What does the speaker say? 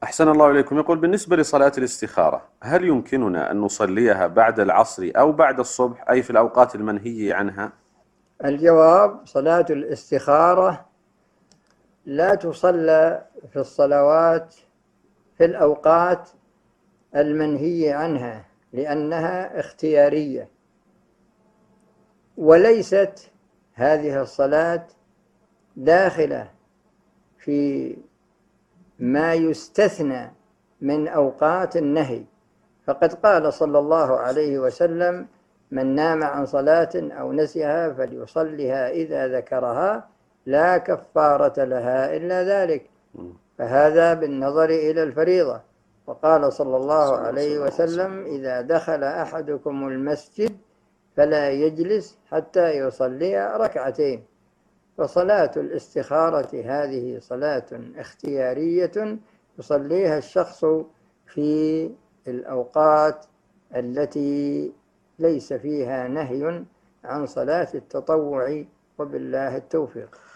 أحسن الله إليكم. يقول بالنسبة لصلاة الاستخارة، هل يمكننا أن نصليها بعد العصر أو بعد الصبح، أي في الأوقات المنهي عنها؟ الجواب: صلاة الاستخارة لا تصلى في الصلوات في الأوقات المنهي عنها، لأنها اختيارية، وليست هذه الصلاة داخلة في ما يستثنى من أوقات النهي. فقد قال صلى الله عليه وسلم: من نام عن صلاة أو نسيها فليصلها إذا ذكرها، لا كفارة لها إلا ذلك. فهذا بالنظر إلى الفريضة. وقال صلى الله عليه وسلم: إذا دخل أحدكم المسجد فلا يجلس حتى يصلي ركعتين. فصلاة الاستخارة هذه صلاة اختيارية يصليها الشخص في الأوقات التي ليس فيها نهي عن صلاة التطوع، وبالله التوفيق.